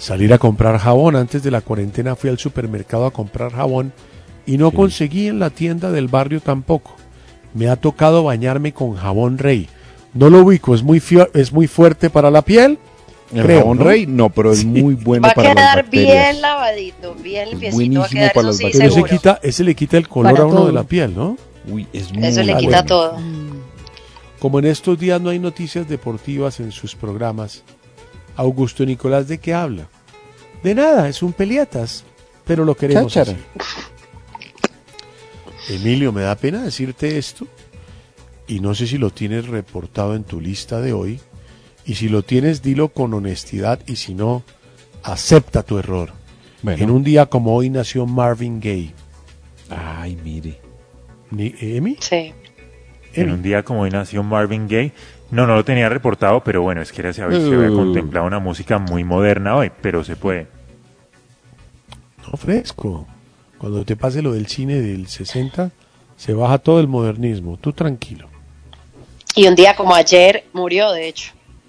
salir a comprar jabón. Antes de la cuarentena fui al supermercado a comprar jabón y no conseguí en la tienda del barrio tampoco. Me ha tocado bañarme con jabón Rey. No lo ubico, es muy fuerte para la piel. El jabón Rey, no, pero es muy bueno para las bacterias. Va a quedar bien lavadito, bien limpiecito. Va a quedar, para eso sí, pero seguro. ese le quita el color Para a uno todo. de la piel, ¿no? Uy, es muy Eso le quita bueno. todo. Como en estos días no hay noticias deportivas en sus programas, Augusto Nicolás, ¿de qué habla? De nada, es un peliatas, pero lo queremos Cháchara. así. Emilio, me da pena decirte esto, y no sé si lo tienes reportado en tu lista de hoy, y si lo tienes, dilo con honestidad, y si no, acepta tu error. Bueno. En un día como hoy nació Marvin Gaye. Ay, mire. ¿Emi? Sí. En un día como hoy nació Marvin Gaye. No lo tenía reportado, pero bueno, es que era se había contemplado una música muy moderna hoy, pero se puede. No, fresco. Cuando te pase lo del cine del 60, se baja todo el modernismo. Tú tranquilo. Y un día como ayer murió, de hecho.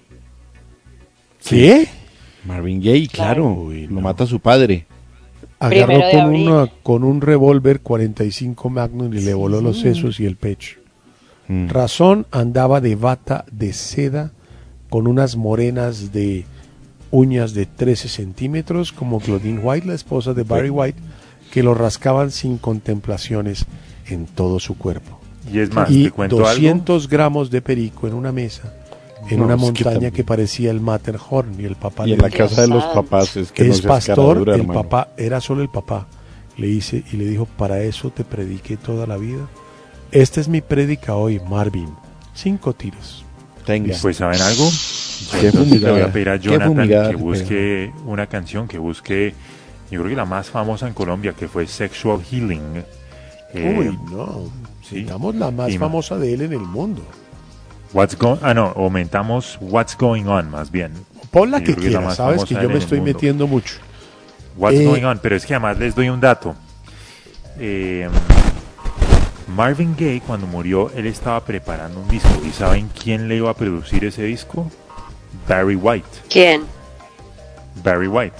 ¿Qué? Marvin Gaye, claro. Uy, no. Lo mata su padre. Agarró Primero de abril. con un revólver 45 Magnum y le voló los sesos y el pecho. Razón, andaba de bata de seda con unas morenas de uñas de 13 centímetros como Claudine White, la esposa de Barry White, que lo rascaban sin contemplaciones en todo su cuerpo. Y es más, Y te cuento 200 gramos de perico en una mesa, en una es que montaña también. que parecía el Matterhorn, y el papá Y le en la dijo, casa de los papás es que no es se pastor, escaradura, el hermano. papá, era solo el papá, le hice y le dijo, para eso te prediqué toda la vida. Esta es mi prédica hoy, Marvin. 5 tiros. Tenga. algo. Pues, ¿saben algo? Qué Entonces le voy fumigada. a pedir a Qué Jonathan fumigada, que busque una canción, que busque, yo creo que la más famosa en Colombia, que fue Sexual Healing. Uy, no. sí. Necesitamos la más Y famosa de él en el mundo. Aumentamos What's Going On, más bien. Pon la Yo que creo que es la quieras, más sabes famosa que de yo él me en el estoy mundo. metiendo mucho. What's Going On, pero es que además les doy un dato. Marvin Gaye, cuando murió, él estaba preparando un disco. ¿Y saben quién le iba a producir ese disco? Barry White. ¿Quién? Barry White.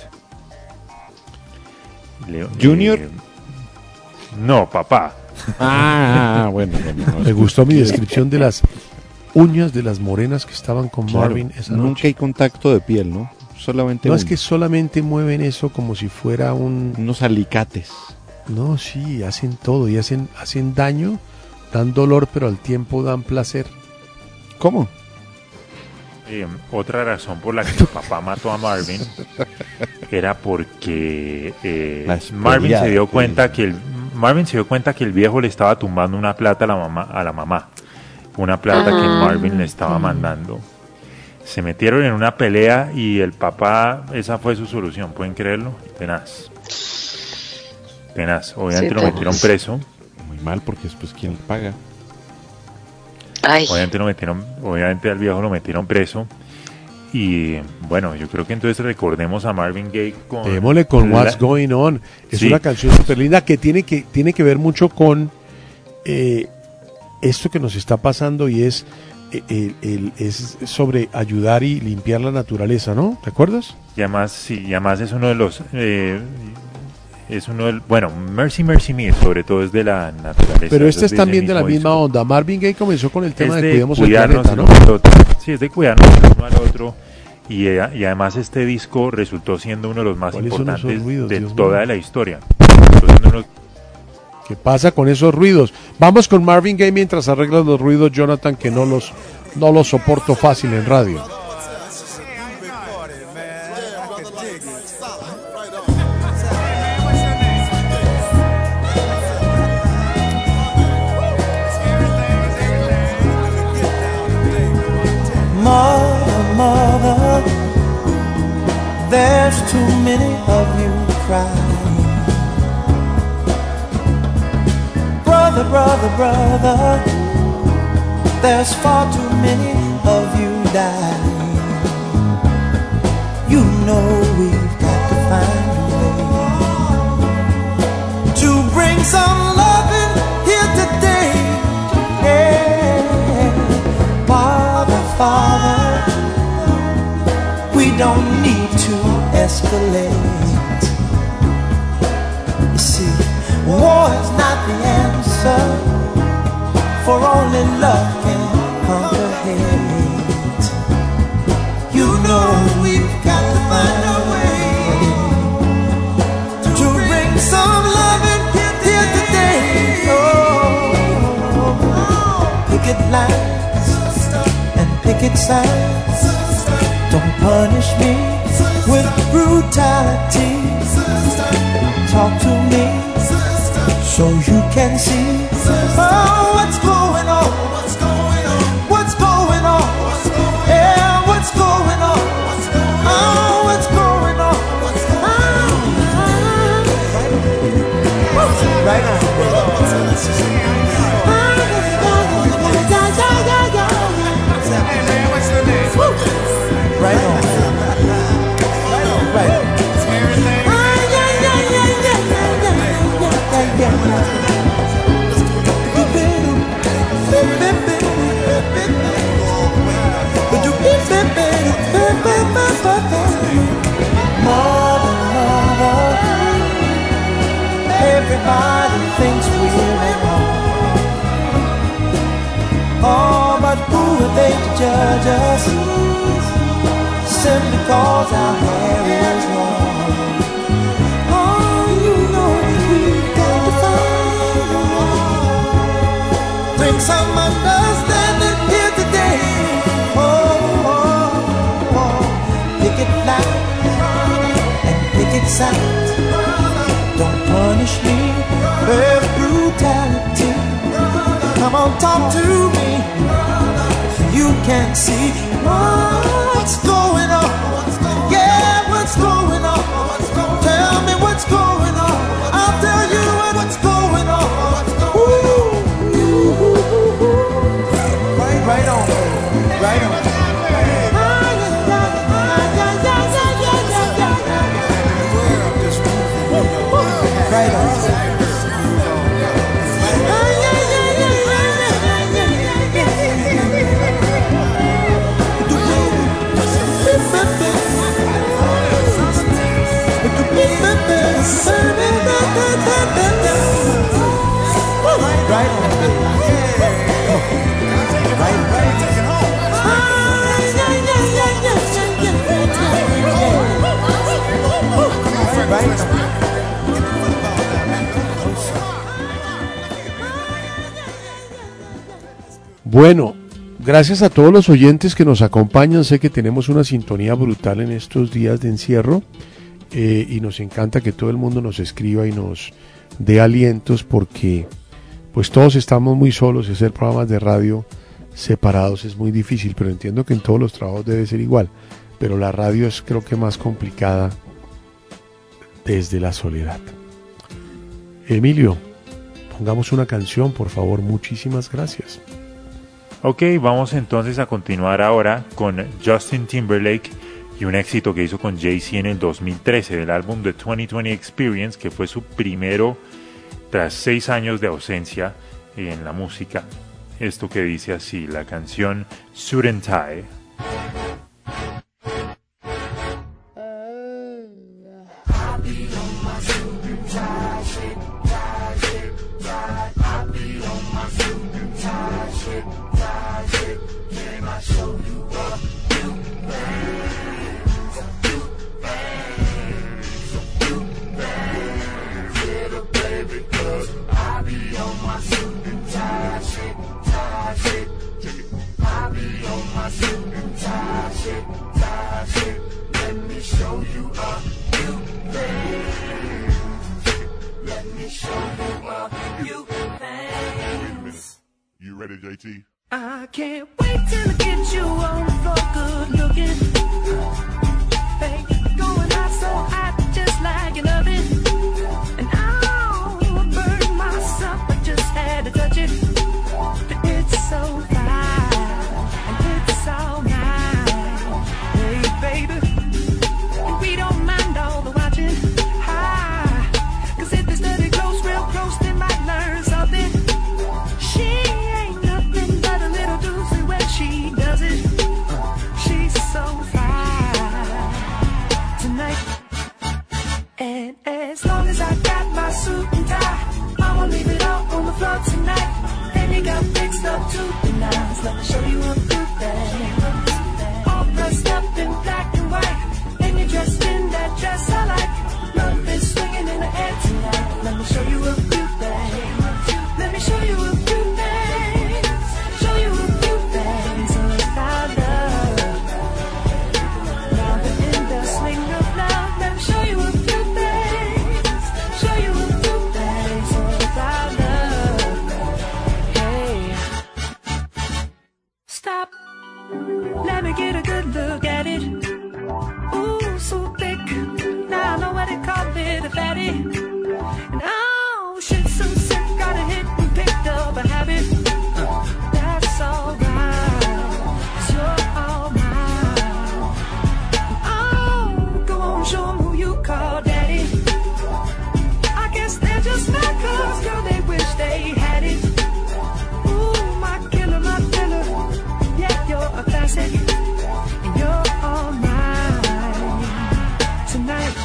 ¿Junior? No, papá. Bueno. Me gustó mi descripción de las uñas de las morenas que estaban con Claro, Marvin esa nunca noche. hay contacto de piel, ¿no? Solamente No es uno. que solamente mueven eso como si fuera unos alicates. No, sí, hacen todo y hacen daño, dan dolor, pero al tiempo dan placer. ¿Cómo? Otra razón por la que su papá mató a Marvin era porque Marvin se dio cuenta que el viejo le estaba tumbando una plata a la mamá, una plata que Marvin le estaba mandando. Se metieron en una pelea y el papá, esa fue su solución, ¿pueden creerlo? Tenaz. Obviamente lo metieron preso. Muy mal, porque después ¿quién le paga? Ay. Obviamente al viejo lo metieron preso. Y bueno, yo creo que entonces recordemos a Marvin Gaye con... Démosle con What's Going On. Es una canción súper linda que tiene que ver mucho con esto que nos está pasando, y es sobre ayudar y limpiar la naturaleza, ¿no? ¿Te acuerdas? Y además es uno de los... bueno, Mercy Mercy Me sobre todo es de la naturaleza. Pero este es de también ese de la mismo misma disco. onda. Marvin Gaye comenzó con el tema Es de cuidemos el cuidarnos planeta, ¿no? uno al otro. Sí, es de cuidarnos el uno al otro. Y además este disco resultó siendo uno de los más ¿Cuáles son esos importantes ruidos, de Dios toda mío? la historia. Resultó siendo uno- ¿Qué pasa con esos ruidos? Vamos con Marvin Gaye mientras arreglas los ruidos, Jonathan, que no los soporto fácil en radio. Mother, mother, there's too many of you crying. Brother, brother, brother, there's far too many of you dying. You know we've got to find a way to bring some loving here today. Yeah. Father, Father, we don't need to escalate. You see, war is not the answer, for only love can conquer hate. You know we've got to find a way to bring some love in here today. Picket lines and picket signs, don't punish me with brutality. Talk to me so you can see what's going on. What's going on? Yeah, what's going on? Oh, what's going on? Right on. Right on. Right on. Everybody thinks we're at home. Oh, but who are they to judge us? Simply cause our hair is long. Oh, you know we've got to find a way. Bring some understanding here today. Picket line and picket signs, don't punish me with brutality. Come on, talk to me so you can see what's going on. Yeah, what's going on? Tell me what's going on. I'll tell you what's going on. Right on, right on. Right on. Bueno, gracias a todos los oyentes que nos acompañan. Sé que tenemos una sintonía brutal en estos días de encierro y nos encanta que todo el mundo nos escriba y nos dé alientos, porque pues todos estamos muy solos y hacer programas de radio separados es muy difícil, pero entiendo que en todos los trabajos debe ser igual, pero la radio es creo que más complicada desde la soledad. Emilio, pongamos una canción, por favor, muchísimas gracias. Ok, vamos entonces a continuar ahora con Justin Timberlake y un éxito que hizo con Jay-Z en el 2013 del álbum The 2020 Experience, que fue su primero tras 6 años de ausencia en la música. Esto que dice así, la canción Suit and Tie. You ready, JT? I can't wait till I get you on the floor, good looking. Baby, going out so hot, just like an oven. And I'll burn myself, I just had to touch it. But it's so fine, and it's all mine. Hey, baby, we don't mind all the watching. Hi, 'cause if they study close, real close, they might learn something. She ain't nothing but a little doozy when she does it. She's so fine. And as long as I got my suit and tie, I'ma leave it all on the floor tonight. And you got fixed up to the nines. Let me show you a few things. All dressed up in black and white, and you're dressed in that dress I like. Love is swinging in the air tonight. Let me show you a few things. Let me show you a few things. Show you a few things about love. Now we're in the swing of love. Let me show you a few things. Show you a few things about love. Hey, stop. Let me get a good look at it. Ooh, so thick. Now I know what they call it, a fatty. And oh, shit, so sick. Got a hit and picked up a habit. That's alright. 'Cause you're all mine. Oh, go on, show 'em who you call daddy. I guess they're just mad 'cause, girl, they wish they had it. Ooh, my killer, my killer. Yeah, you're a classic. And you're all mine tonight.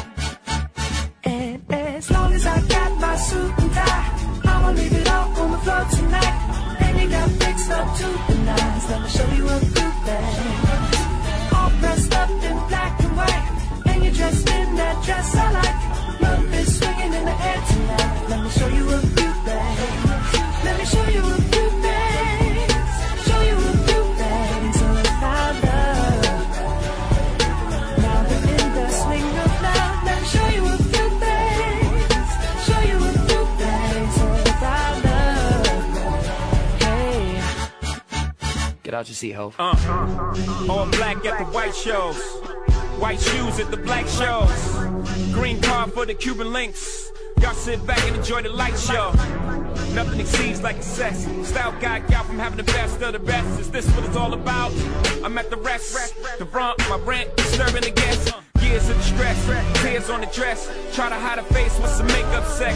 And as long as I got my suit and tie, I'ma leave it all on the floor tonight. And you got fixed up to the nines. Let me show you a few things. All dressed up in black and white, and you're dressed in that dress I like. Love is swinging in the air tonight. Let me show you a few things. Let me show you a few things. Show you a few things about love. Now we're in the swing of love. Let me show you a few things. Show you a few things about love. Hey, Get out your seat, ho. All black at the white shows, white shoes at the black shows, green card for the Cuban links. Y'all sit back and enjoy the light show. Nothing exceeds like excess. Style got y'all from having the best of the best. Is this what it's all about? I'm at the rest. The front, my rent, disturbing the guests. Years of distress, tears on the dress. Try to hide a face with some makeup sex.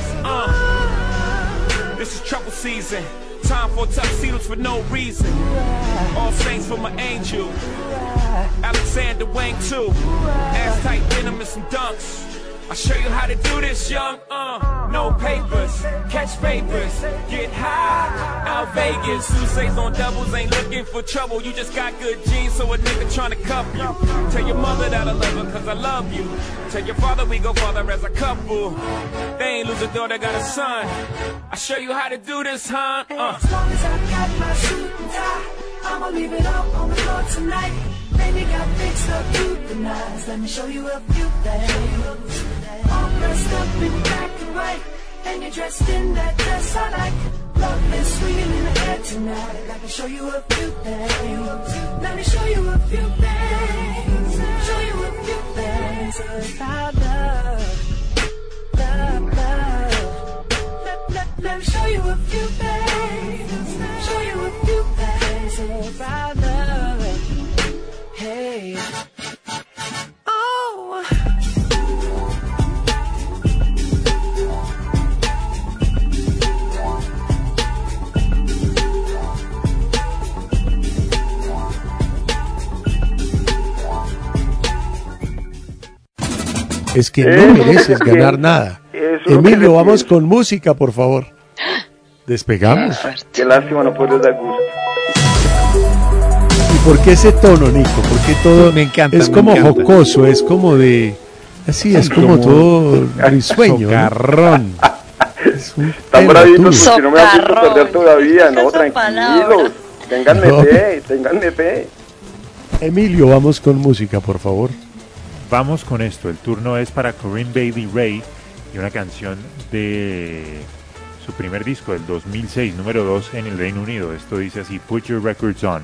This is trouble season. Time for tuxedos for no reason. All saints for my angel. Alexander Wang too. Ass tight denim and some dunks. I'll show you how to do this, young. No papers, catch papers, get high. Out Vegas, Sousa's on doubles, ain't looking for trouble. You just got good genes, so a nigga tryna cuff you. Tell your mother that I love her, 'cause I love you. Tell your father we go farther as a couple. They ain't lose a daughter, got a son. I'll show you how to do this, huh? as long as I got my suit and tie, I'ma leave it all on the floor tonight. Then you got fixed up to the nines. Let me show you a few things. All dressed up in black and white, and you're dressed in that dress I like. Love is swinging in the air tonight. Let me show you a few things. Let me show you a few things. Show you a few things about love. Love, love. Let me show you a few things. Show you a few things about love. Hey. Oh. Es que no mereces ganar nada. Emilio, vamos con música, por favor. Despegamos. Qué lástima no poder dar gusto. ¿Y por qué ese tono, Nico? Porque todo me encanta, es como jocoso, es como de... Así, es como todo risueño. Socarrón. Están bravitos porque no me han visto perder todavía. No, tranquilos. Ténganme fe. Emilio, vamos con música, por favor. Vamos con esto. El turno es para Corinne Bailey Rae y una canción de su primer disco del 2006, número 2 en el Reino Unido. Esto dice así: Put Your Records On.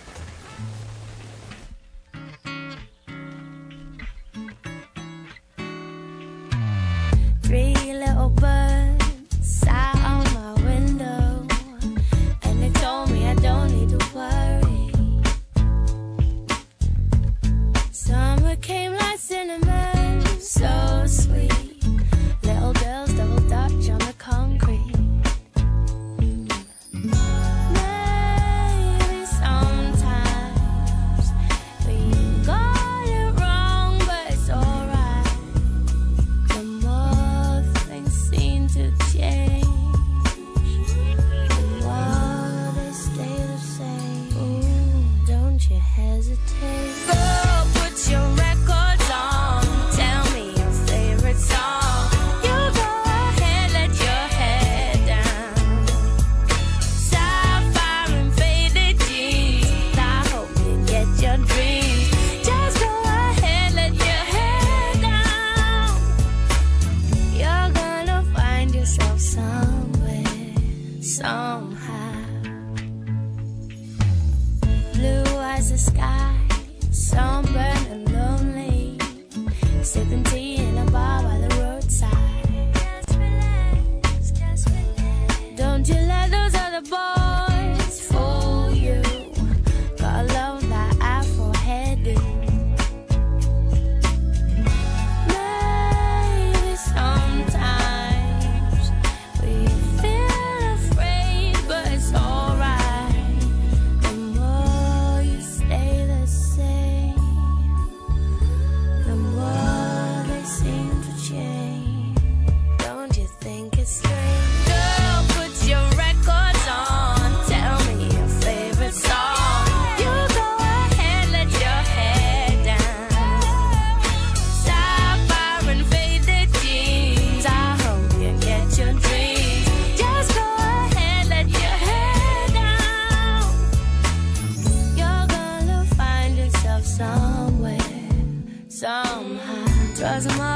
Three little birds sat on my window, and they told me I don't need to worry. Summer came like cinnamon, so sweet. Little girls double dutch on the concrete. Maybe some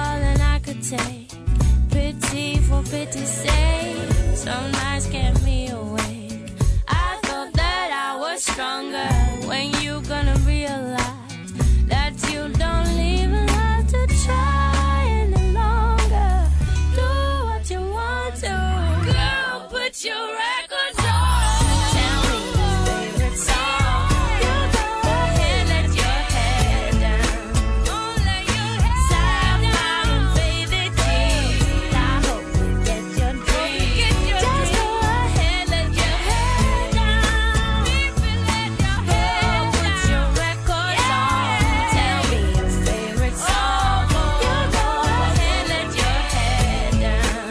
more than I could take. Pity for pity's sake. Some nights kept me awake. I thought that I was stronger. When you gonna realize that you don't even have to try any longer? Do what you want to. Girl, put your records on. Tell me your favorite song. You go ahead, let your head down. Don't let your head down. And fade the tears. I hope you get your dreams. Just go ahead, let your head down. Girl, put your records on. Tell me your favorite song. You go ahead, let your head down.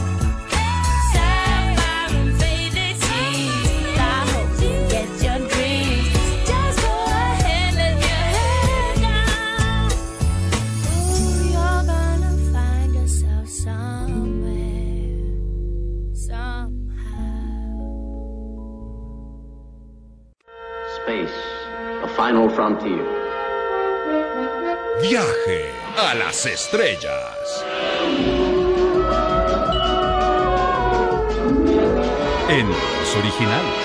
Sapphire and faded tears. I hope you get your dreams. Just go ahead, let your head down. Ooh, you're gonna find yourself somewhere, somehow. Space, the final frontier. Viaje a las estrellas. En los originales.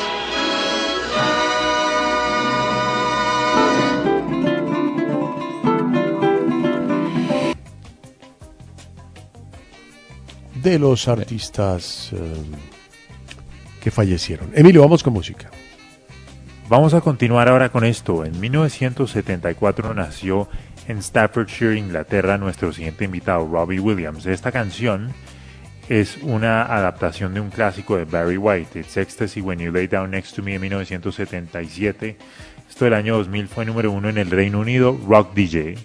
De los artistas que fallecieron. Emilio, vamos con música. Vamos a continuar ahora con esto. En 1974 nació en Staffordshire, Inglaterra, nuestro siguiente invitado, Robbie Williams. Esta canción es una adaptación de un clásico de Barry White, It's Ecstasy When You Lay Down Next to Me, en 1977. Esto del año 2000 fue número 1 en el Reino Unido, Rock DJ.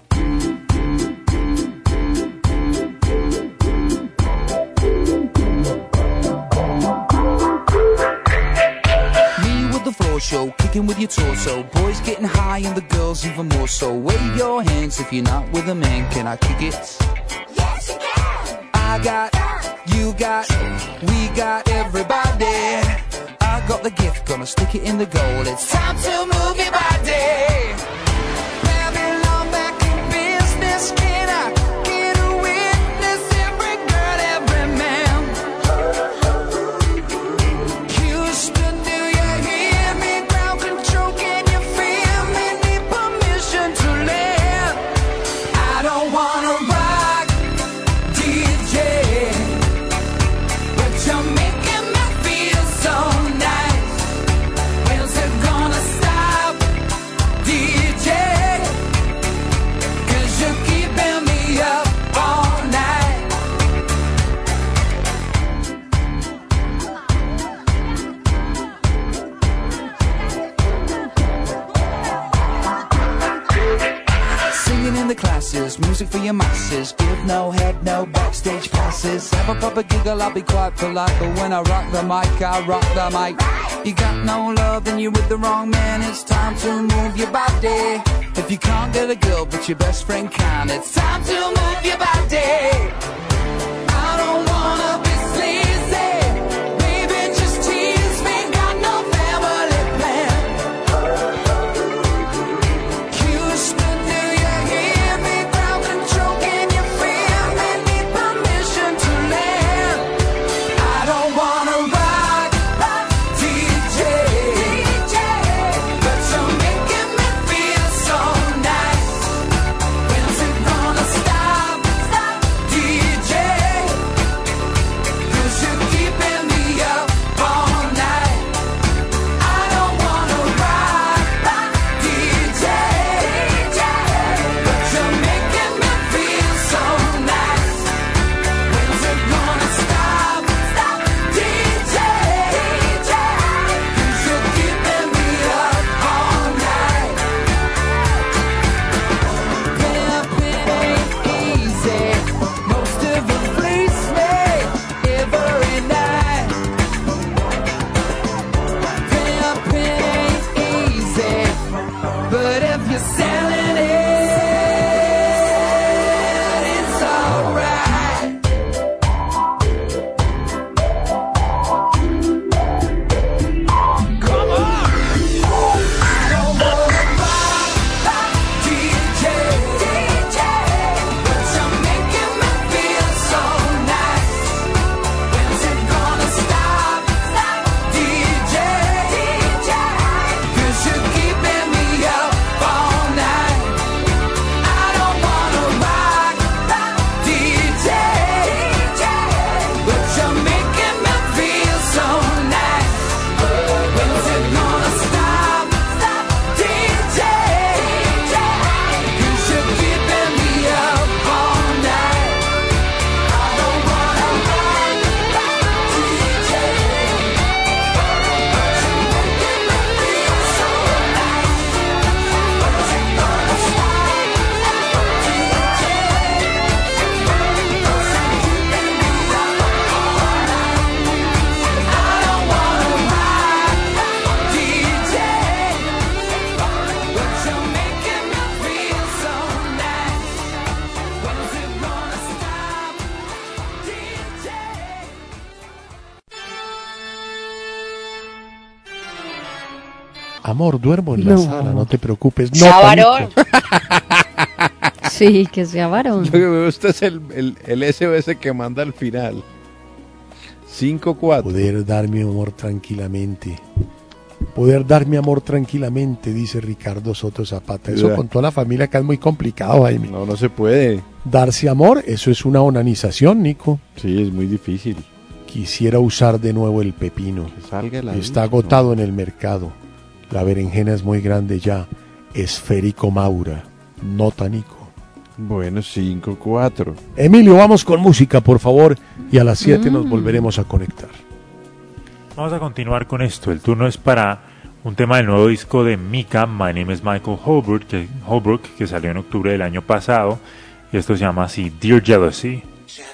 Show, kicking with your torso. Boys getting high and the girls even more so. Wave your hands if you're not with a man. Can I kick it? Yes, you can. I got, you got, we got everybody. I got the gift, gonna stick it in the goal. It's time to move your body. Babylon back in business. Can I get a witness? Every girl, every man. Houston, do you hear me? Ground control, can you feel me? Need permission to land. I don't wanna rock, DJ, but you're making me feel so nice. When's it gonna stop, DJ? 'Cause you're keeping me up all night. Singing in the classes, music for your masses. Give no head, no backstage passes. Have a proper giggle, I'll be quite polite. But when I rock the mic, I rock the mic. You got no love, then you're with the wrong man. It's time to move your body. If you can't get a girl, but your best friend can, it's time to move your body. I don't wanna be sleazy. Baby, just tease me. Got no family plan. Houston, do you hear me? Ground control, can you feel me? Need permission to land. I don't wanna rock, DJ, but you're making me feel so nice. When's it gonna stop, DJ? Amor, duermo en la sala, no te preocupes. No, Sea varón. Sí, que sea varón. Lo que me gusta es el SOS que manda al final. 5-4. Poder dar mi amor tranquilamente. Poder dar mi amor tranquilamente, dice Ricardo Soto Zapata. Eso Ya. con toda la familia acá es muy complicado, Jaime. No se puede. Darse amor, eso es una onanización, Nico. Sí, es muy difícil. Quisiera usar de nuevo el pepino. Que salga la Está ducha, agotado en el mercado. La berenjena es muy grande ya. Esférico Maura. Nota, Nico. Bueno, 5-4. Emilio, vamos con música, por favor. Y a las 7 nos volveremos a conectar. Vamos a continuar con esto. El turno es para un tema del nuevo disco de Mika, My Name is Michael Holbrook, que salió en octubre del año pasado. Y esto se llama así, Dear Jealousy.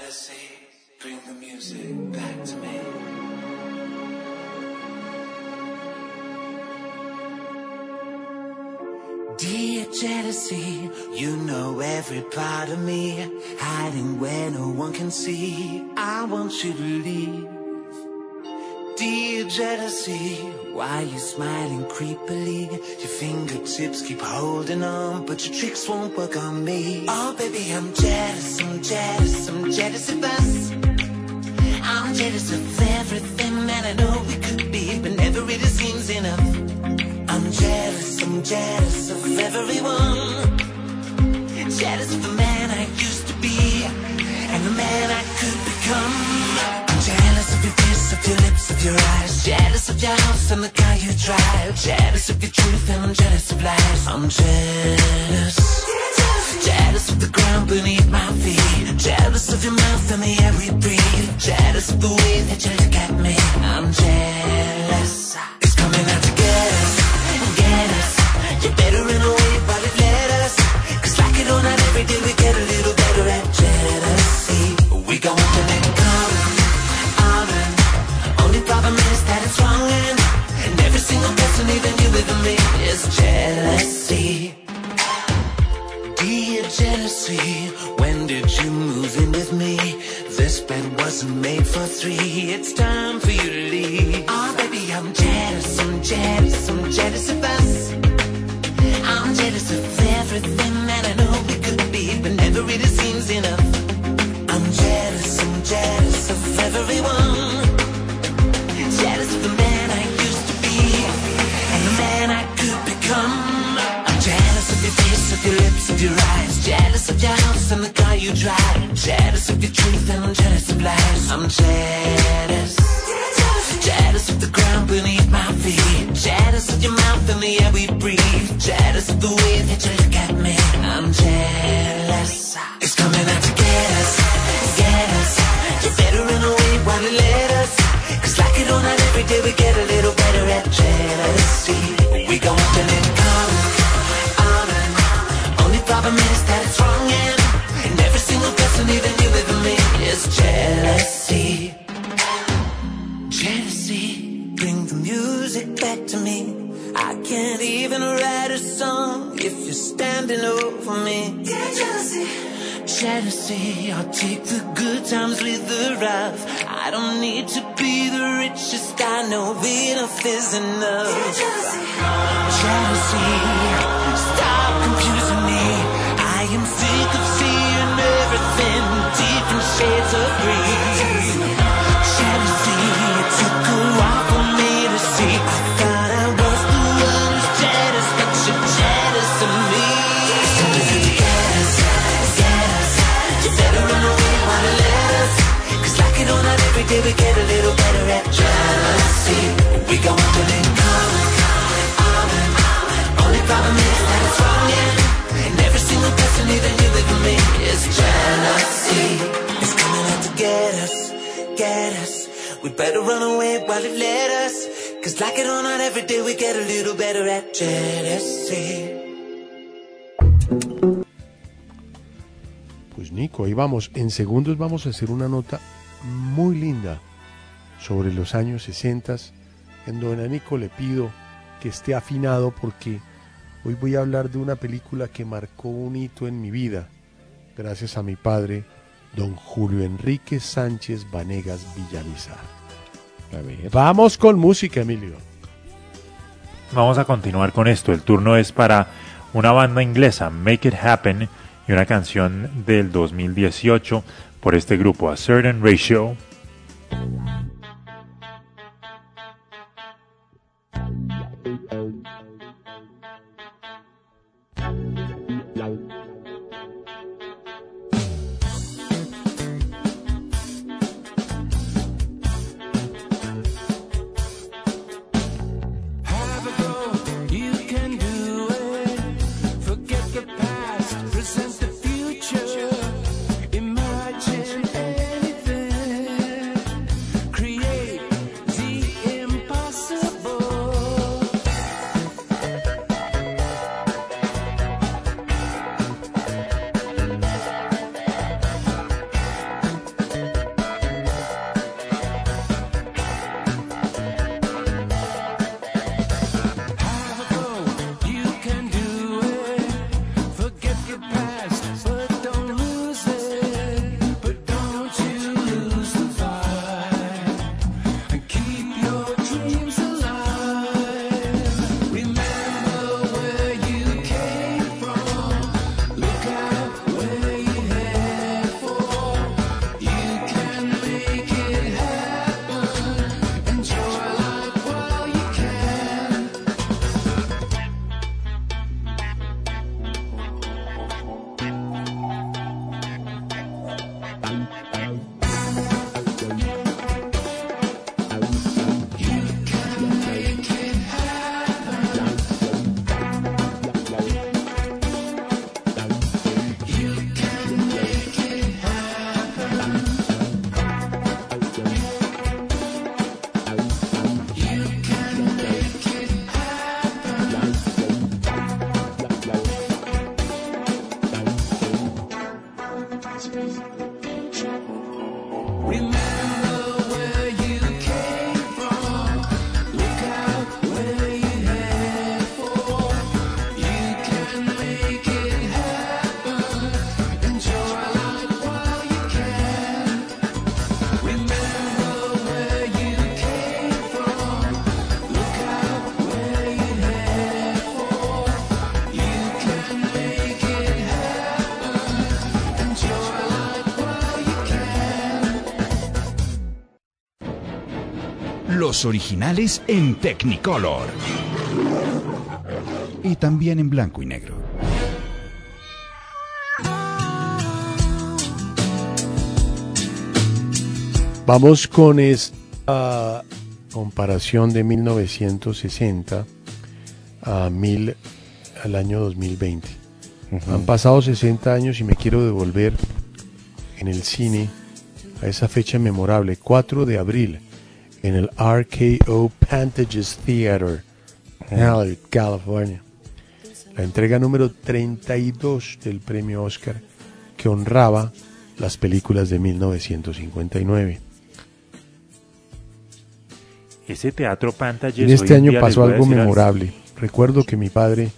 Dear jealousy, you know every part of me, hiding where no one can see. I want you to leave. Dear jealousy, why you smiling creepily? Your fingertips keep holding on, but your tricks won't work on me. Oh baby, I'm jealous, I'm jealous, I'm jealous of us. I'm jealous of everything that I know we could be, but never really seems enough. I'm jealous of everyone. Jealous of the man I used to be and the man I could become. I'm jealous of your kiss, of your lips, of your eyes. Jealous of your house and the car you drive. Jealous of your truth and I'm jealous of lies. I'm jealous. Jealous of the ground beneath my feet. Jealous of your mouth and the air we breathe. Jealous of the way that you look at me. I'm jealous. It's coming out to get us. You better run away while it let us. Cause like it or not, every day we get a little better at jealousy. We gon' let it come on. Only problem is that it's wrong and every single person, even you with me, is jealousy. Dear jealousy, when did you move in with me? This bed wasn't made for three. It's time for you to leave. Oh baby, I'm jealous, I'm jealous, I'm jealous of us. I'm jealous of everything that I know we could be, but never really seems enough. I'm jealous of everyone. Jealous of the man I used to be and the man I could become. I'm jealous of your face, of your lips, of your eyes. Jealous of your house and the car you drive. Jealous of your truth and I'm jealous of lies. I'm jealous. Jealous of the ground beneath my feet. Jealous of your mouth and the air we breathe. Jealous of the way that you look at me. I'm jealous. It's coming out to get us, get us. You better run away while you let us. Cause like it or not, every day we get a little better at jealousy. We gon' let it come on. Only problem is that it's wrong and every single person, even you with me, is jealousy. Jealousy, bring the music back to me. I can't even write a song if you're standing over me. Yeah, jealousy. Jealousy, I'll take the good times with the rough. I don't need to be the richest, I know enough is enough. Yeah, jealousy. Jealousy, stop confusing me. I am sick of seeing everything different shades of green. Jealousy, it took a while for me to see. I thought I was the one who's jealous, but you're jealous of me. Jealous. You better run away while you let us. Cause like it or not, every day we get a little better at jealousy. We gon' let it come on. Only problem is that it's wrong and every single person, even you with me, is jealousy. It's coming out to get us. We better run away while it let us. Cause like it or not, every day we get a little better at jealousy. Pues Nico, ahí vamos. En segundos vamos a hacer una nota muy linda sobre los años 60, en donde a Nico le pido que esté afinado porque hoy voy a hablar de una película que marcó un hito en mi vida, gracias a mi padre, don Julio Enrique Sánchez Vanegas Villamizar. A ver. Vamos con música, Emilio. Vamos a continuar con esto. El turno es para una banda inglesa, Make It Happen, y una canción del 2018 por este grupo, A Certain Ratio. Los originales en Technicolor. Y también en blanco y negro. Vamos con esta comparación de 1960 al año 2020. Han pasado 60 años y me quiero devolver en el cine a esa fecha memorable, 4 de abril, en el RKO Pantages Theater, Hollywood, California. La entrega número 32 del premio Oscar, que honraba las películas de 1959. Ese teatro Pantages En este año pasó algo memorable. Recuerdo que mi padre...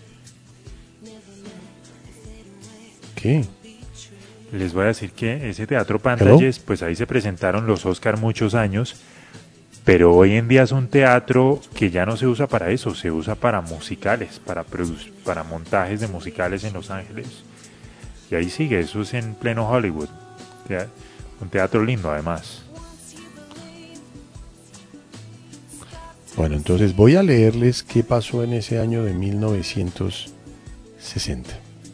¿Qué? Les voy a decir que ese teatro Pantages, pues ahí se presentaron los Oscar muchos años, pero hoy en día es un teatro que ya no se usa para eso, se usa para musicales, para montajes de musicales en Los Ángeles. Y ahí sigue, eso es en pleno Hollywood. Un teatro lindo además. Bueno, entonces voy a leerles qué pasó en ese año de 1960.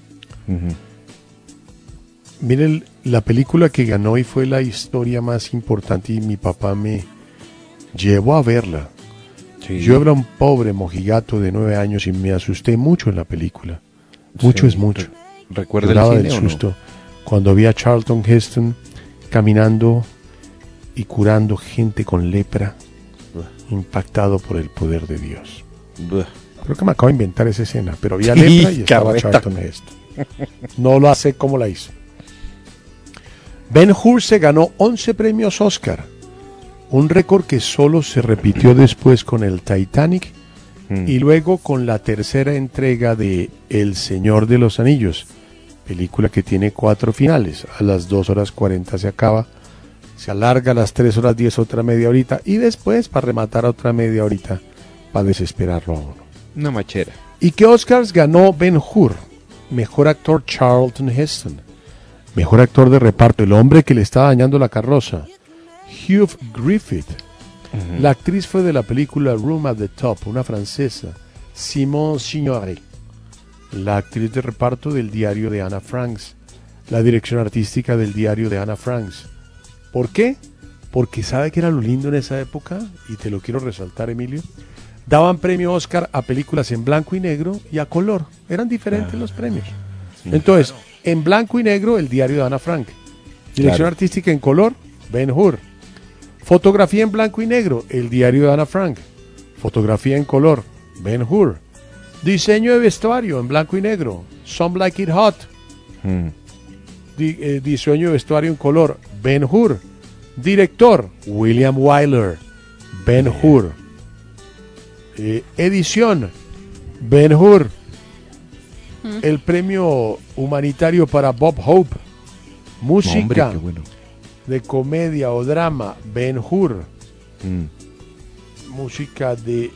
Miren, la película que ganó y fue la historia más importante, y mi papá me llevó a verla. Sí. Yo era un pobre mojigato de 9 años y me asusté mucho en la película. Mucho sí, es mucho. ¿Recuerda el cine del susto? No? Cuando vi a Charlton Heston caminando y curando gente con lepra, impactado por el poder de Dios. Creo que me acabo de inventar esa escena, pero había lepra y estaba Charlton Heston. No lo sé cómo la hizo. Ben-Hur se ganó 11 premios Oscar, un récord que solo se repitió después con el Titanic y luego con la tercera entrega de El Señor de los Anillos, película que tiene 4 finales. A las 2 horas 40 se acaba, se alarga a las 3 horas 10 otra media horita y después para rematar otra media horita para desesperarlo a uno. Una machera. ¿Y qué Oscars ganó Ben-Hur? Mejor actor Charlton Heston. Mejor actor de reparto, el hombre que le estaba dañando la carroza, Hugh Griffith. La actriz fue de la película Room at the Top, una francesa, Simone Signoret. La actriz de reparto del diario de Anna Franks. La dirección artística del diario de Anna Franks. ¿Por qué? Porque sabe que era lo lindo en esa época, y te lo quiero resaltar, Emilio. Daban premio Oscar a películas en blanco y negro y a color. Eran diferentes los premios. Sí, entonces, claro. En blanco y negro, el diario de Anna Frank. Dirección artística en color, Ben-Hur. Fotografía en blanco y negro, el diario de Anna Frank. Fotografía en color, Ben-Hur. Diseño de vestuario en blanco y negro, Some Like It Hot. Diseño de vestuario en color, Ben-Hur. Director, William Wyler, Ben-Hur. Edición, Ben-Hur. El premio humanitario para Bob Hope. Música de comedia o drama, Ben-Hur. Música de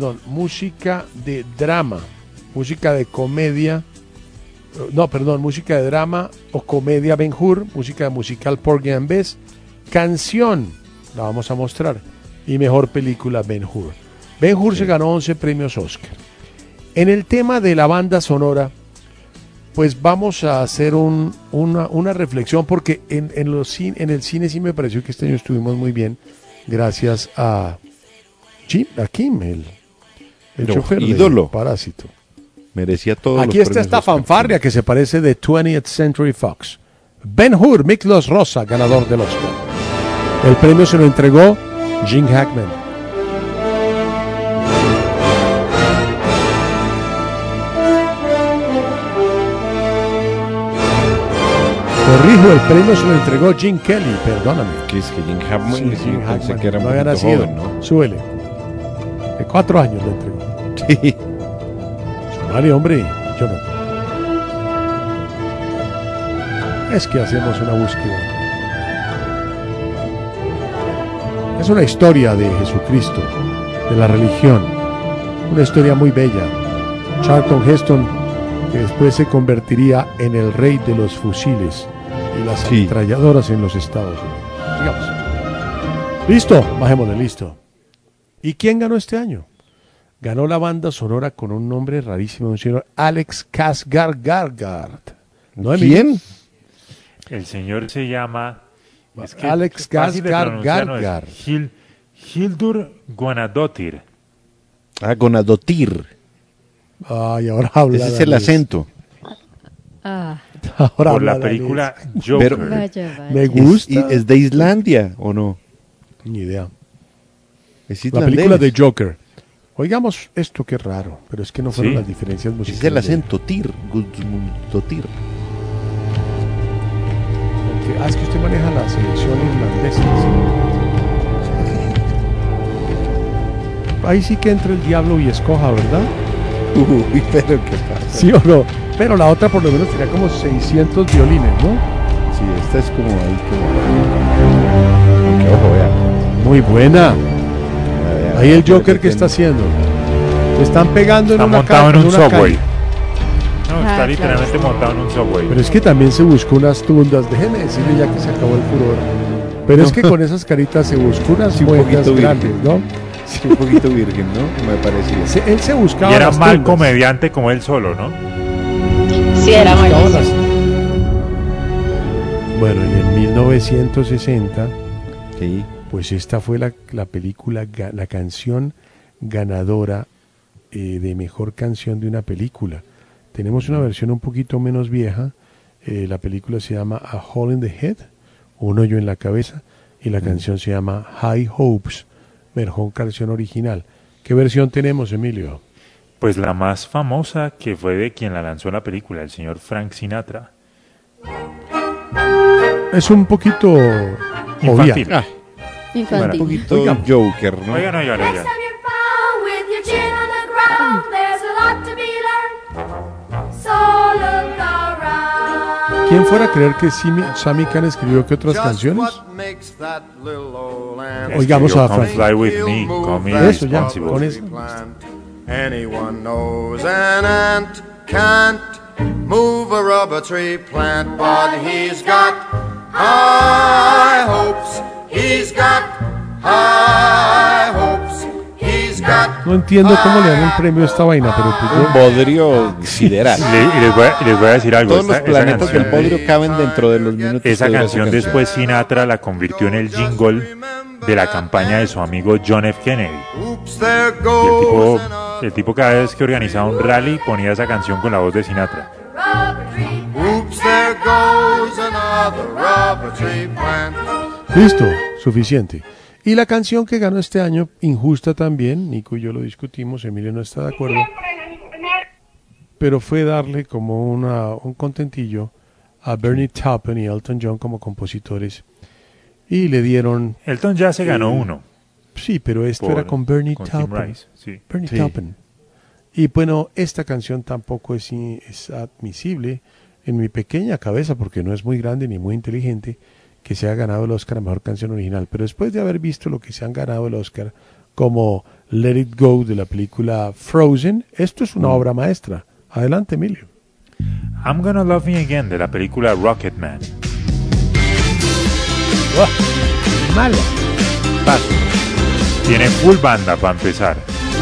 drama, música de comedia, música de drama o comedia, Ben-Hur. Música musical, Porgy and Bess. Canción, la vamos a mostrar. Y mejor película, Ben-Hur. Ben-Hur se ganó 11 premios Oscar. En el tema de la banda sonora, pues vamos a hacer una reflexión, porque en el cine sí me pareció que este año estuvimos muy bien, gracias a Kim, el chofer ídolo. Parásito. Merecía todo. Aquí está esta fanfarria que se parece de 20th Century Fox. Ben-Hur, Miklos Rosa, ganador del Oscar. El premio se lo entregó Gene Hackman. Corrijo, el premio se lo entregó Gene Kelly, perdóname. ¿Qué es que Gene Hackman? Sí, Gene Hackman que era no había nacido, joven, ¿no? Súbele. De 4 años lo entregó. Sí. Vale, hombre, Jonathan. Es que hacemos una búsqueda. Es una historia de Jesucristo, de la religión. Una historia muy bella. Charlton Heston, que después se convertiría en el rey de los fusiles y las ametralladoras en los Estados Unidos. Sigamos. Listo, bajémosle, listo. ¿Y quién ganó este año? Ganó la banda sonora con un nombre rarísimo, un señor Alex Skarsgård. ¿No, ¿quién? El señor se llama Alex Skarsgård. Hildur Guðnadóttir. Guðnadóttir. Ay, ahora habla. Ese es el acento. Ahora por la película Joker. Vaya. Me gusta. ¿Es de Islandia o no? Ni idea. Es la película de Joker. Oigamos esto, qué raro, pero es que no fueron las diferencias musicales. Es el acento Tir, Guðnadóttir. Es que usted maneja la selección irlandesa. Ahí sí que entre el diablo y escoja, ¿verdad? Uy, pero qué pasa. ¿Sí o no? Pero la otra por lo menos tenía como 600 violines, ¿no? Sí, esta es como ahí, como... ojo, vea. Muy buena. Ahí el Joker que está haciendo. Se están pegando está en una montado en un subway. calle. No, está literalmente montado en un subway. Pero es que también se buscó unas tundas. Déjeme decirle ya que se acabó el furor. Pero es que con esas caritas se buscó unas muecas grandes, ¿no? Sí, un poquito virgen, ¿no? Me parecía. Él se buscaba. Y era las mal tundas. comediante como él solo, ¿no? Sí, era malísimo. Bueno, y en 1960, sí, pues esta fue la película, la canción ganadora de mejor canción de una película. Tenemos una versión un poquito menos vieja. La película se llama A Hole in the Head, un hoyo en la cabeza, y la canción se llama High Hopes, mejor canción original. ¿Qué versión tenemos, Emilio? Pues la más famosa, que fue de quien la lanzó la película, el señor Frank Sinatra. Es un poquito infantil. Infantil. Bueno, un poquito Joker, ¿no? Oigan. ¿Quién fuera a creer que Sammy Cahn escribió que otras canciones? Oigamos a Frank. Fly with me, Eso ya, con eso. Anyone knows an ant can't move a rubber tree plant, but he's got high hopes, he's got high hopes, he's got. No entiendo cómo le dan el premio a esta vaina, pero pues un bodrio sideral. Y les voy a decir algo. Todos los planetas del bodrio caben dentro de los minutos. Esa canción después Sinatra la convirtió en el jingle de la campaña de su amigo John F. Kennedy. Y el tipo cada vez que organizaba un rally ponía esa canción con la voz de Sinatra. Listo, suficiente. Y la canción que ganó este año, injusta también, Nico y yo lo discutimos, Emilio no está de acuerdo, pero fue darle como un contentillo a Bernie Taupin y Elton John como compositores. Y le dieron... Elton ya se ganó uno. Sí, pero esto era con Bernie Taupin. Sí. Bernie Taupin. Y bueno, esta canción tampoco es admisible en mi pequeña cabeza, porque no es muy grande ni muy inteligente, que se ha ganado el Oscar a Mejor Canción Original. Pero después de haber visto lo que se han ganado el Oscar, como Let It Go de la película Frozen, esto es una obra maestra. Adelante, Emilio. I'm Gonna Love Me Again de la película Rocketman. Mala. Paso. Tiene full banda para empezar.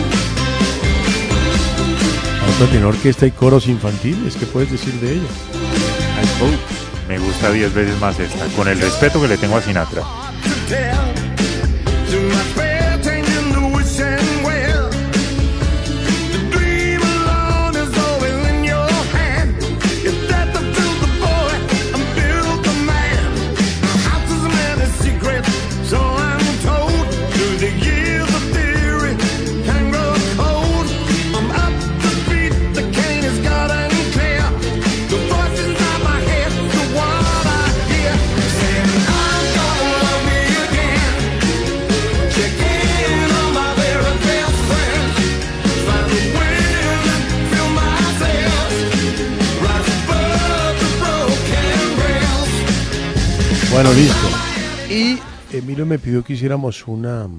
Tiene orquesta y coros infantiles. ¿Qué puedes decir de ella? Me gusta 10 veces más esta, con el respeto que le tengo a Sinatra. Bueno, listo. Y Emilio me pidió que hiciéramos una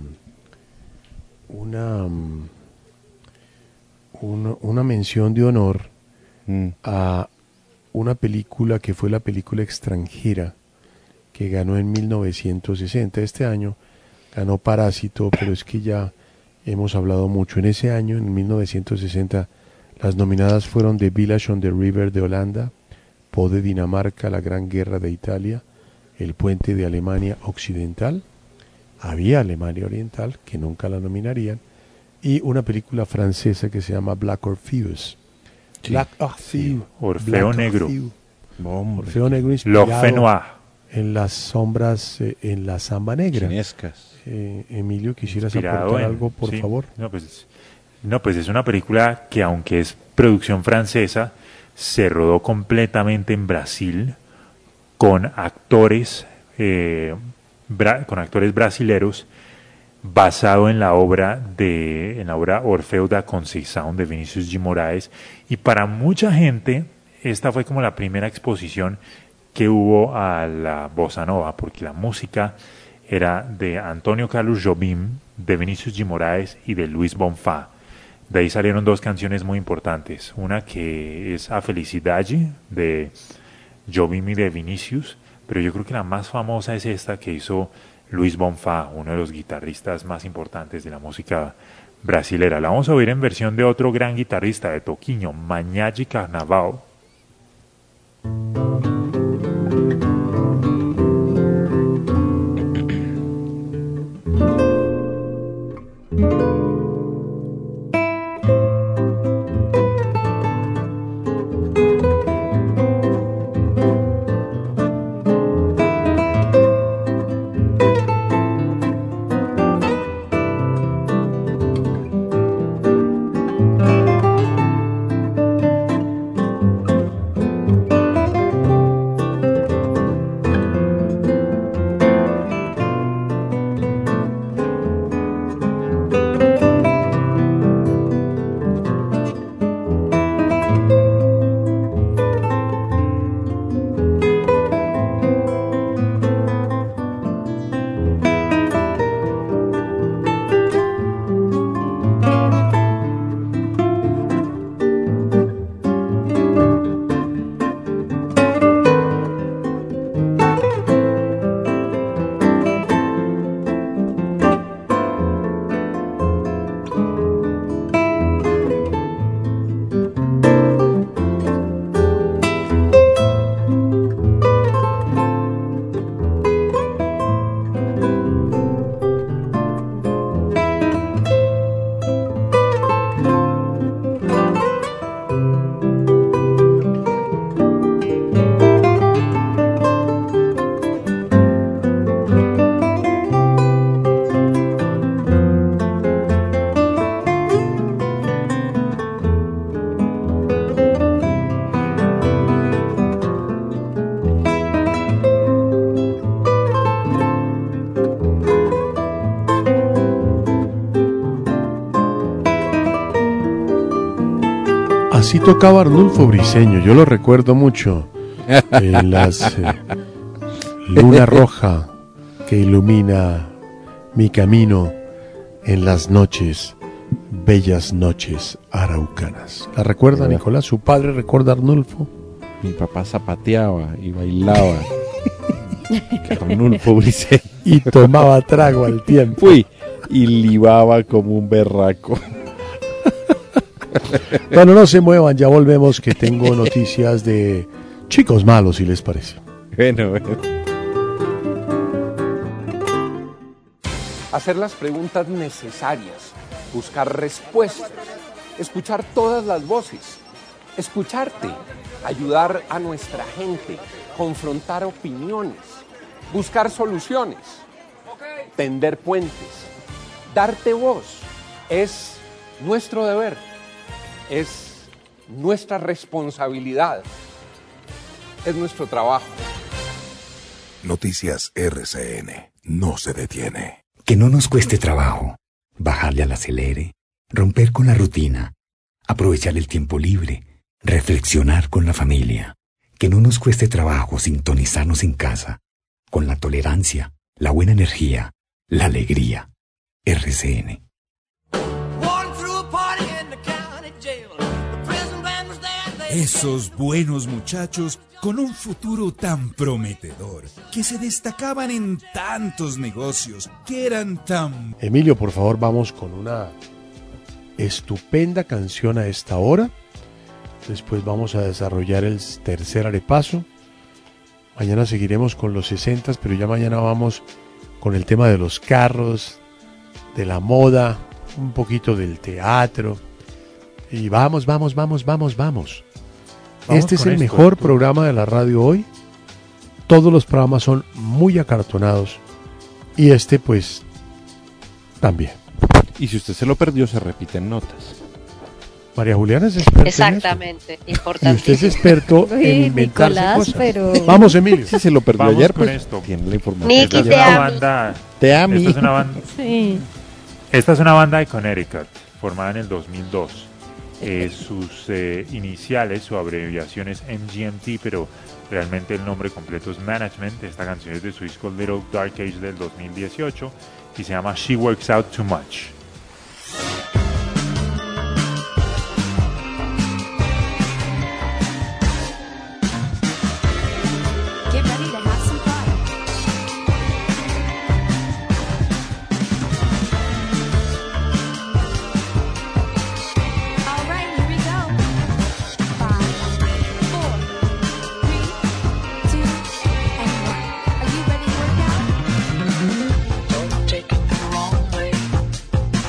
mención de honor a una película que fue la película extranjera que ganó en 1960. Este año ganó Parásito, pero es que ya hemos hablado mucho. En ese año, en 1960, las nominadas fueron The Village on the River de Holanda, Po de Dinamarca, La Gran Guerra de Italia, El Puente de Alemania Occidental, había Alemania Oriental, que nunca la nominarían, y una película francesa que se llama Black Orpheus. Sí. Black Orpheus. Orfeo Black Negro. Orpheus. Orfeo Negro inspirado L'Orfenoir. en las sombras, en la samba negra. Chinescas. Emilio, ¿quisieras Inspirado aportar en- algo, por sí. favor? No, pues es una película que, aunque es producción francesa, se rodó completamente en Brasil con actores brasileros, basado en la obra Orfeu da Conceição de Vinícius de Moraes. Y para mucha gente esta fue como la primera exposición que hubo a la bossa nova, porque la música era de Antônio Carlos Jobim, de Vinícius de Moraes y de Luis Bonfá. De ahí salieron dos canciones muy importantes, una que es A Felicidade de Jobim y de Vinícius, pero yo creo que la más famosa es esta que hizo Luis Bonfá, uno de los guitarristas más importantes de la música brasilera. La vamos a oír en versión de otro gran guitarrista, de Toquinho, Manhã de Carnaval. Así tocaba Arnulfo Briseño, yo lo recuerdo mucho. En las luna roja que ilumina mi camino en las noches, bellas noches araucanas. ¿La recuerda, Nicolás? ¿Su padre recuerda a Arnulfo? Mi papá zapateaba y bailaba. Arnulfo Briseño. Y tomaba trago al tiempo. Uy, y libaba como un berraco. Bueno, no se muevan, ya volvemos, que tengo noticias de Chicos Malos, si les parece. Bueno. Hacer las preguntas necesarias, buscar respuestas, escuchar todas las voces, escucharte, ayudar a nuestra gente, confrontar opiniones, buscar soluciones, tender puentes, darte voz, es nuestro deber, es nuestra responsabilidad, es nuestro trabajo. Noticias RCN no se detiene. Que no nos cueste trabajo bajarle al acelere, romper con la rutina, aprovechar el tiempo libre, reflexionar con la familia. Que no nos cueste trabajo sintonizarnos en casa, con la tolerancia, la buena energía, la alegría. RCN. Esos buenos muchachos con un futuro tan prometedor, que se destacaban en tantos negocios, que eran tan... Emilio, por favor, vamos con una estupenda canción a esta hora. Después vamos a desarrollar el tercer arepaso. Mañana seguiremos con los 60s, pero ya mañana vamos con el tema de los carros, de la moda, un poquito del teatro. Y vamos. Este es el mejor programa de la radio hoy. Todos los programas son muy acartonados. Y este, pues, también. Y si usted se lo perdió, se repiten notas. María Juliana es experta. Exactamente, en importante. Y usted es experto en inventarse Nicolás, cosas. pero... Vamos, Emilio. Si se lo perdió Vamos ayer, con pues esto. tiene la información. Nicky, Esta es una banda. Esta es una banda. Sí. Esta es una banda de Connecticut, formada en el 2002. Sus iniciales, su abreviación es MGMT, pero realmente el nombre completo es Management. Esta canción es de su disco Little Dark Age del 2018 y se llama She Works Out Too Much. Get ready to have some fun. All right, here we go. 5, 4, 3, 2, and 1. Are you ready to work out? Don't take it the wrong way.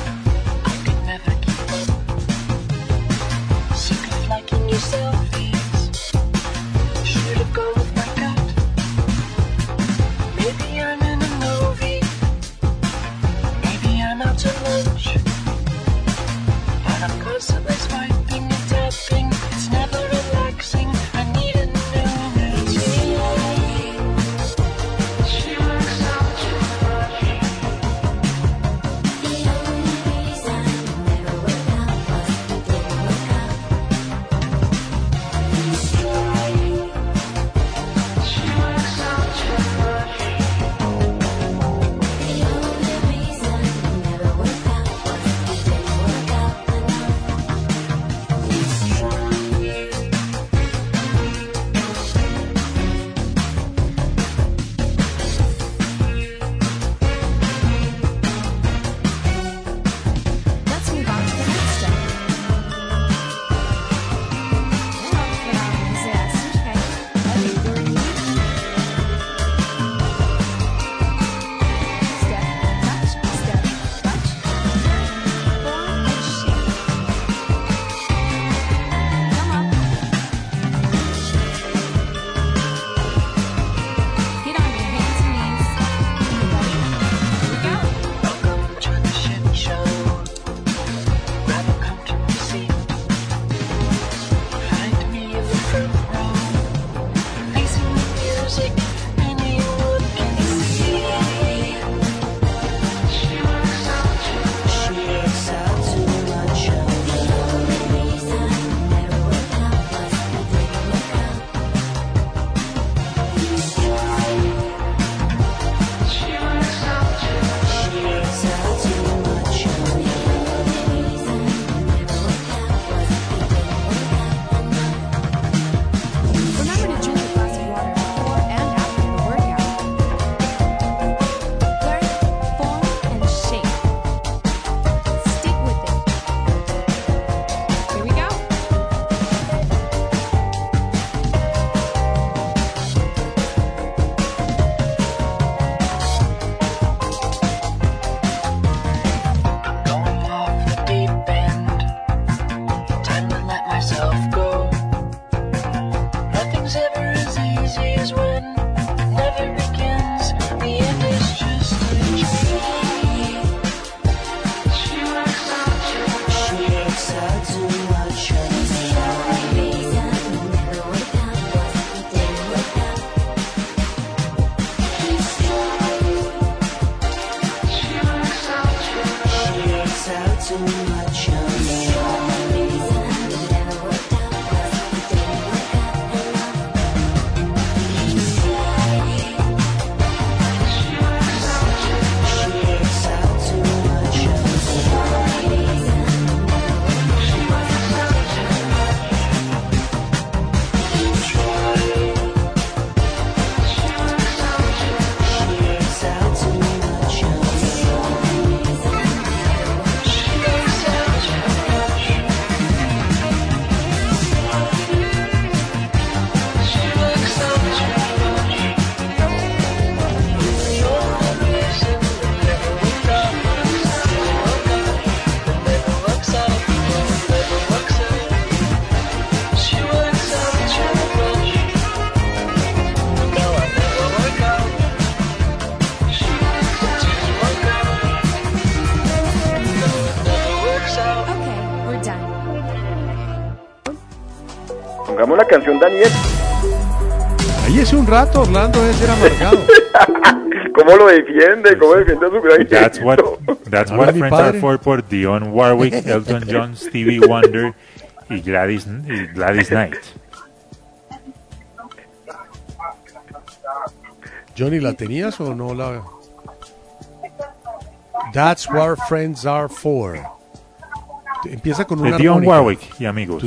Pongamos la canción Daniel. Ahí es un rato, Orlando debe ser amargado. ¿Cómo lo defiende? ¿Cómo defiende a su gran That's what friends are for por Dionne Warwick, Elton John, Stevie Wonder y Gladys Knight. Johnny, ¿la tenías o no la? That's what friends are for. Empieza con una Dionne armónica. Warwick y amigos.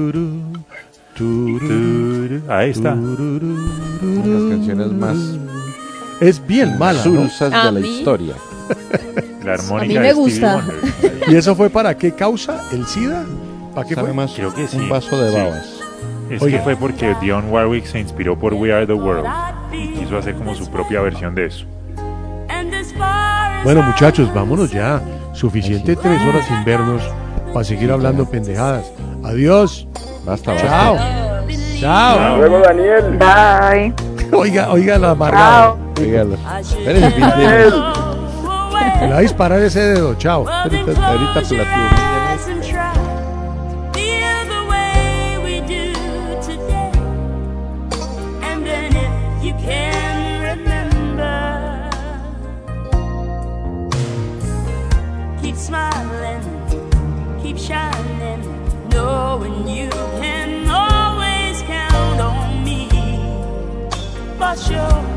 Ahí está. Una de las canciones más es bien mala, sulsas ¿no? de la historia. La armónica a mí me de gusta. Stevie Wonder. ¿Y eso fue para qué causa? ¿El SIDA? ¿Para qué Sabe fue? más Creo que sí. un vaso de Sí. babas. Es Oiga. que fue porque Dionne Warwick se inspiró por We Are the World y quiso hacer como su propia versión de eso. Bueno, muchachos, vámonos ya. Suficiente 3 horas sin vernos para seguir hablando pendejadas. Adiós. Basta, Chao. basta. Chao. Hasta luego, Daniel. Bye. Oiga la amargada. Dígalo. Espérense, Daniel. Le va a disparar ese dedo. Chao. Ahorita platico. Smiling, keep shining, knowing you can always count on me. For sure.